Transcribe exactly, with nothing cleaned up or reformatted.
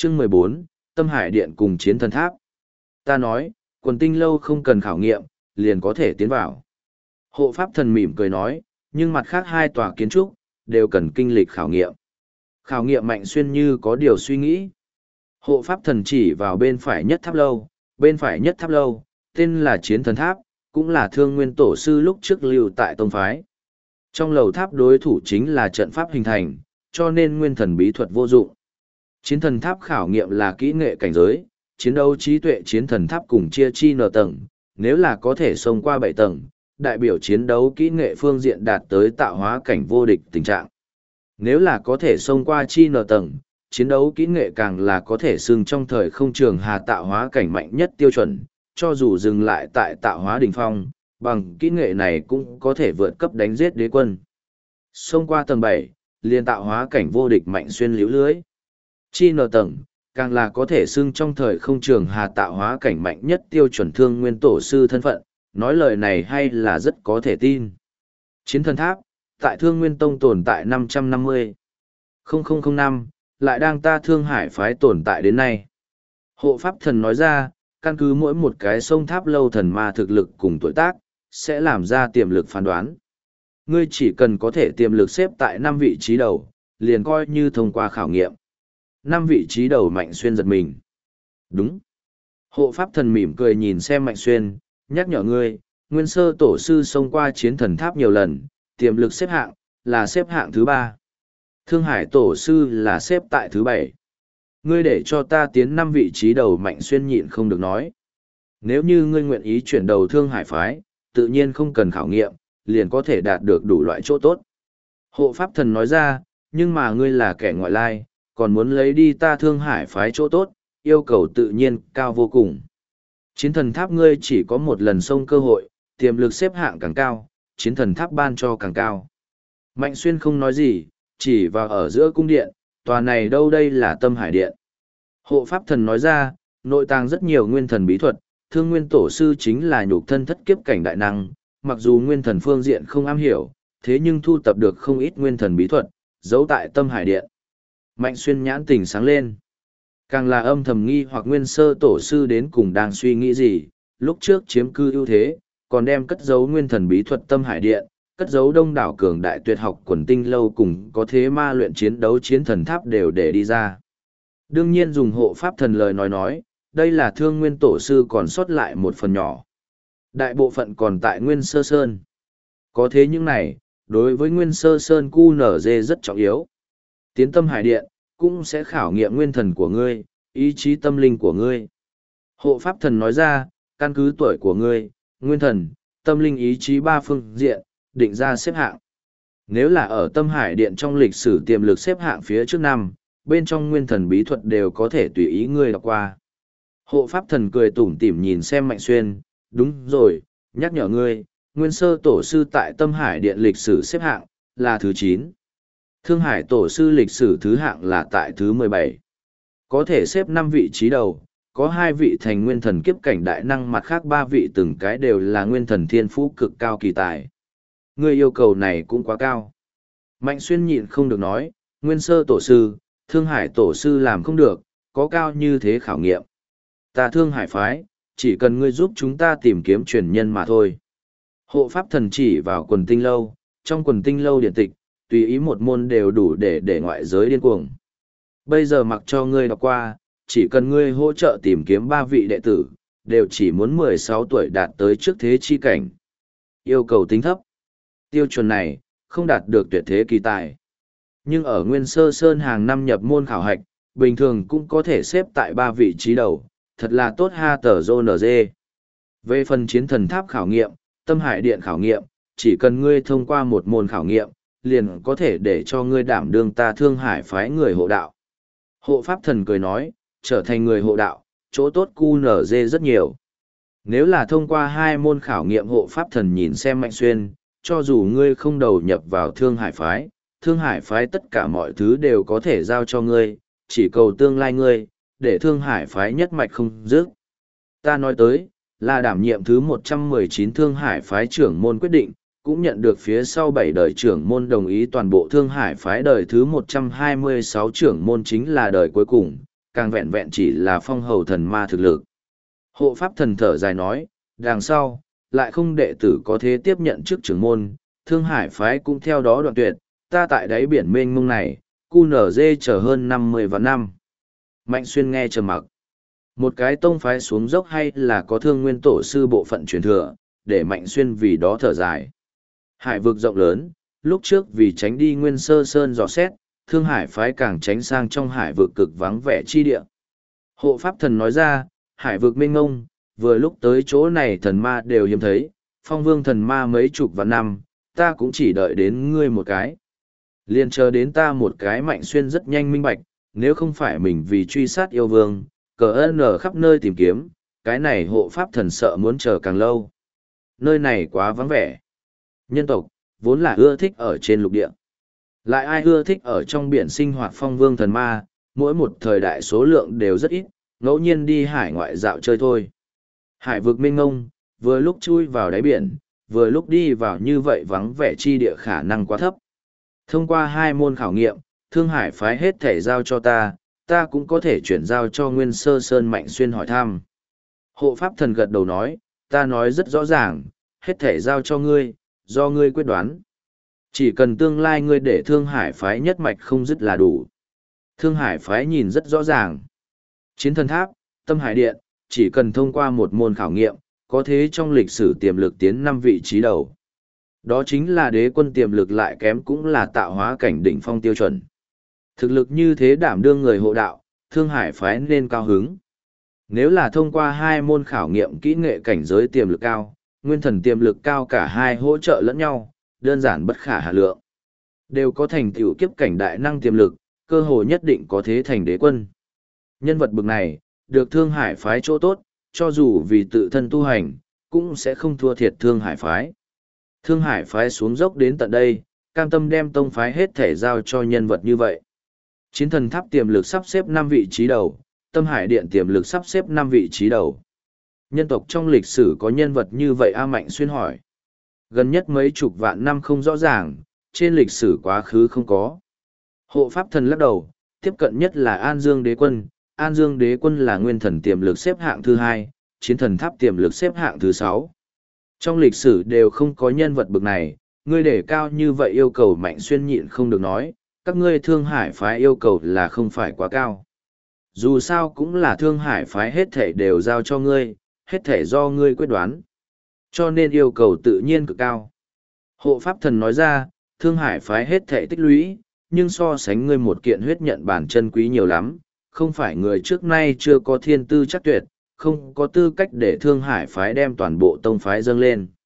Chương mười bốn, Tâm Hải Điện cùng Chiến Thần Tháp. Ta nói, quần tinh lâu không cần khảo nghiệm, liền có thể tiến vào. Hộ pháp thần mỉm cười nói, nhưng mặt khác hai tòa kiến trúc, đều cần kinh lịch khảo nghiệm. Khảo nghiệm Mạnh Xuyên như có điều suy nghĩ. Hộ pháp thần chỉ vào bên phải nhất tháp lâu, bên phải nhất tháp lâu, tên là Chiến Thần Tháp, cũng là Thương Nguyên Tổ sư lúc trước lưu tại tông phái. Trong lầu tháp đối thủ chính là trận pháp hình thành, cho nên nguyên thần bí thuật vô dụng. Chiến Thần Tháp khảo nghiệm là kỹ nghệ cảnh giới, chiến đấu trí tuệ. Chiến Thần Tháp cùng chia chi n tầng, nếu là có thể xông qua bảy tầng, đại biểu chiến đấu kỹ nghệ phương diện đạt tới tạo hóa cảnh vô địch tình trạng. Nếu là có thể xông qua chi n tầng, chiến đấu kỹ nghệ càng là có thể xưng trong thời không trường hà tạo hóa cảnh mạnh nhất tiêu chuẩn, cho dù dừng lại tại tạo hóa đỉnh phong, bằng kỹ nghệ này cũng có thể vượt cấp đánh giết đế quân. Xông qua tầng bảy, liền tạo hóa cảnh vô địch Mạnh Xuyên liễu lưới. Chi n tầng, càng là có thể xưng trong thời không trường hà tạo hóa cảnh mạnh nhất tiêu chuẩn Thương Nguyên Tổ sư thân phận, nói lời này hay là rất có thể tin. Chiến Thần Tháp, tại Thương Nguyên Tông tồn tại năm trăm năm mươi năm, lại đang ta Thương Hải phái tồn tại đến nay. Hộ pháp thần nói ra, căn cứ mỗi một cái sông tháp lâu thần ma thực lực cùng tuổi tác, sẽ làm ra tiềm lực phán đoán. Ngươi chỉ cần có thể tiềm lực xếp tại năm vị trí đầu, liền coi như thông qua khảo nghiệm. Năm vị trí đầu Mạnh Xuyên giật mình. Đúng. Hộ pháp thần mỉm cười nhìn xem Mạnh Xuyên, nhắc nhở ngươi, nguyên sơ tổ sư xông qua Chiến Thần Tháp nhiều lần, tiềm lực xếp hạng, là xếp hạng thứ ba. Thương Hải tổ sư là xếp tại thứ bảy. Ngươi để cho ta tiến năm vị trí đầu Mạnh Xuyên nhịn không được nói. Nếu như ngươi nguyện ý chuyển đầu Thương Hải phái, tự nhiên không cần khảo nghiệm, liền có thể đạt được đủ loại chỗ tốt. Hộ pháp thần nói ra, nhưng mà ngươi là kẻ ngoại lai, còn muốn lấy đi ta Thương Hải phái chỗ tốt, yêu cầu tự nhiên cao vô cùng. Chiến Thần Tháp ngươi chỉ có một lần xông cơ hội, tiềm lực xếp hạng càng cao, Chiến Thần Tháp ban cho càng cao. Mạnh Xuyên không nói gì, chỉ vào ở giữa cung điện, tòa này đâu đây là Tâm Hải Điện. Hộ pháp thần nói ra, nội tàng rất nhiều nguyên thần bí thuật, Thương Nguyên Tổ sư chính là nhục thân thất kiếp cảnh đại năng, mặc dù nguyên thần phương diện không am hiểu, thế nhưng thu tập được không ít nguyên thần bí thuật, giấu tại Tâm Hải Điện. Mạnh Xuyên nhãn tình sáng lên. Càng là âm thầm nghi hoặc nguyên sơ tổ sư đến cùng đang suy nghĩ gì, lúc trước chiếm cư ưu thế, còn đem cất giấu nguyên thần bí thuật Tâm Hải Điện, cất giấu đông đảo cường đại tuyệt học quần tinh lâu cùng có thế ma luyện chiến đấu Chiến Thần Tháp đều để đi ra. Đương nhiên dùng hộ pháp thần lời nói nói, đây là Thương Nguyên Tổ sư còn sót lại một phần nhỏ. Đại bộ phận còn tại Nguyên Sơ Sơn. Có thế những này, đối với Nguyên Sơ Sơn cu nở dê rất trọng yếu. Tiến Tâm Hải Điện, cũng sẽ khảo nghiệm nguyên thần của ngươi, ý chí tâm linh của ngươi. Hộ pháp thần nói ra, căn cứ tuổi của ngươi, nguyên thần, tâm linh ý chí ba phương diện, định ra xếp hạng. Nếu là ở Tâm Hải Điện trong lịch sử tiềm lực xếp hạng phía trước năm, bên trong nguyên thần bí thuật đều có thể tùy ý ngươi đọc qua. Hộ pháp thần cười tủm tỉm nhìn xem Mạnh Xuyên, đúng rồi, nhắc nhở ngươi, nguyên sơ tổ sư tại Tâm Hải Điện lịch sử xếp hạng, là thứ chín. Thương Hải tổ sư lịch sử thứ hạng là tại thứ mười bảy. Có thể xếp năm vị trí đầu, có hai vị thành nguyên thần kiếp cảnh đại năng, mặt khác ba vị từng cái đều là nguyên thần thiên phú cực cao kỳ tài. Ngươi yêu cầu này cũng quá cao. Mạnh Xuyên nhịn không được nói, nguyên sơ tổ sư, Thương Hải tổ sư làm không được, có cao như thế khảo nghiệm. Ta Thương Hải phái, chỉ cần ngươi giúp chúng ta tìm kiếm truyền nhân mà thôi. Hộ pháp thần chỉ vào quần tinh lâu, trong quần tinh lâu điện tịch, tùy ý một môn đều đủ để để ngoại giới điên cuồng. Bây giờ mặc cho ngươi đọc qua, chỉ cần ngươi hỗ trợ tìm kiếm ba vị đệ tử, đều chỉ muốn mười sáu tuổi đạt tới trước thế chi cảnh. Yêu cầu tính thấp. Tiêu chuẩn này, không đạt được tuyệt thế kỳ tài. Nhưng ở Nguyên Sơ Sơn hàng năm nhập môn khảo hạch, bình thường cũng có thể xếp tại ba vị trí đầu, thật là tốt ha tờ rô nờ dê. Về phần Chiến Thần Tháp khảo nghiệm, Tâm Hải Điện khảo nghiệm, chỉ cần ngươi thông qua một môn khảo nghiệm, liền có thể để cho ngươi đảm đương ta Thương Hải phái người hộ đạo. Hộ pháp thần cười nói, trở thành người hộ đạo, chỗ tốt cu nở dê rất nhiều. Nếu là thông qua hai môn khảo nghiệm, hộ pháp thần nhìn xem Mạnh Xuyên, cho dù ngươi không đầu nhập vào Thương Hải phái, Thương Hải phái tất cả mọi thứ đều có thể giao cho ngươi, chỉ cầu tương lai ngươi, để Thương Hải phái nhất mạch không dứt. Ta nói tới, là đảm nhiệm thứ một trăm mười chín Thương Hải phái trưởng môn quyết định, cũng nhận được phía sau bảy đời trưởng môn đồng ý, toàn bộ Thương Hải phái đời thứ một trăm hai mươi sáu trưởng môn chính là đời cuối cùng, càng vẹn vẹn chỉ là phong hầu thần ma thực lực. Hộ pháp thần thở dài nói, đằng sau, lại không đệ tử có thế tiếp nhận chức trưởng môn, Thương Hải phái cũng theo đó đoạn tuyệt, ta tại đáy biển mênh mông này, cu nở dê chờ hơn năm mươi vạn năm. Mạnh Xuyên nghe trầm mặc. Một cái tông phái xuống dốc hay là có Thương Nguyên tổ sư bộ phận truyền thừa, để Mạnh Xuyên vì đó thở dài. Hải vực rộng lớn, lúc trước vì tránh đi Nguyên Sơ Sơn dò xét, Thương Hải phái càng tránh sang trong hải vực cực vắng vẻ chi địa. Hộ pháp thần nói ra, hải vực mênh mông, vừa lúc tới chỗ này thần ma đều hiếm thấy, phong vương thần ma mấy chục vạn năm, ta cũng chỉ đợi đến ngươi một cái. Liền chờ đến ta một cái. Mạnh Xuyên rất nhanh minh bạch, nếu không phải mình vì truy sát yêu vương, cờ ơn ở khắp nơi tìm kiếm, cái này hộ pháp thần sợ muốn chờ càng lâu. Nơi này quá vắng vẻ. Nhân tộc, vốn là ưa thích ở trên lục địa. Lại ai ưa thích ở trong biển sinh hoạt phong vương thần ma, mỗi một thời đại số lượng đều rất ít, ngẫu nhiên đi hải ngoại dạo chơi thôi. Hải vực mênh mông, vừa lúc chui vào đáy biển, vừa lúc đi vào như vậy vắng vẻ chi địa khả năng quá thấp. Thông qua hai môn khảo nghiệm, Thương Hải phái hết thể giao cho ta, ta cũng có thể chuyển giao cho Nguyên Sơ Sơn. Mạnh Xuyên hỏi thăm. Hộ pháp thần gật đầu nói, ta nói rất rõ ràng, hết thể giao cho ngươi, do ngươi quyết đoán. Chỉ cần tương lai ngươi để Thương Hải phái nhất mạch không dứt là đủ. Thương Hải phái nhìn rất rõ ràng. Chiến thần tháp, tâm hải điện, chỉ cần thông qua một môn khảo nghiệm, có thế trong lịch sử tiềm lực tiến năm vị trí đầu. Đó chính là đế quân tiềm lực lại kém cũng là tạo hóa cảnh đỉnh phong tiêu chuẩn. Thực lực như thế đảm đương người hộ đạo, Thương Hải phái nên cao hứng. Nếu là thông qua hai môn khảo nghiệm kỹ nghệ cảnh giới tiềm lực cao, nguyên thần tiềm lực cao cả hai hỗ trợ lẫn nhau, đơn giản bất khả hà lượng. Đều có thành tựu kiếp cảnh đại năng tiềm lực, cơ hội nhất định có thế thành đế quân. Nhân vật bực này, được Thương Hải phái chỗ tốt, cho dù vì tự thân tu hành, cũng sẽ không thua thiệt Thương Hải phái. Thương Hải phái xuống dốc đến tận đây, cam tâm đem tông phái hết thể giao cho nhân vật như vậy. Chiến thần tháp tiềm lực sắp xếp năm vị trí đầu, tâm hải điện tiềm lực sắp xếp năm vị trí đầu. Nhân tộc trong lịch sử có nhân vật như vậy A Mạnh Xuyên hỏi. Gần nhất mấy chục vạn năm không rõ ràng, trên lịch sử quá khứ không có. Hộ pháp thần lắc đầu, tiếp cận nhất là An Dương đế quân. An Dương đế quân là nguyên thần tiềm lực xếp hạng thứ hai, chiến thần tháp tiềm lực xếp hạng thứ sáu. Trong lịch sử đều không có nhân vật bực này, ngươi để cao như vậy yêu cầu. Mạnh Xuyên nhịn không được nói, các ngươi Thương Hải phái yêu cầu là không phải quá cao. Dù sao cũng là Thương Hải phái hết thể đều giao cho ngươi, hết thể do ngươi quyết đoán. Cho nên yêu cầu tự nhiên cực cao. Hộ pháp thần nói ra, Thương Hải phái hết thể tích lũy, nhưng so sánh ngươi một kiện huyết nhận bản chân quý nhiều lắm, không phải người trước nay chưa có thiên tư chắc tuyệt, không có tư cách để Thương Hải phái đem toàn bộ tông phái dâng lên.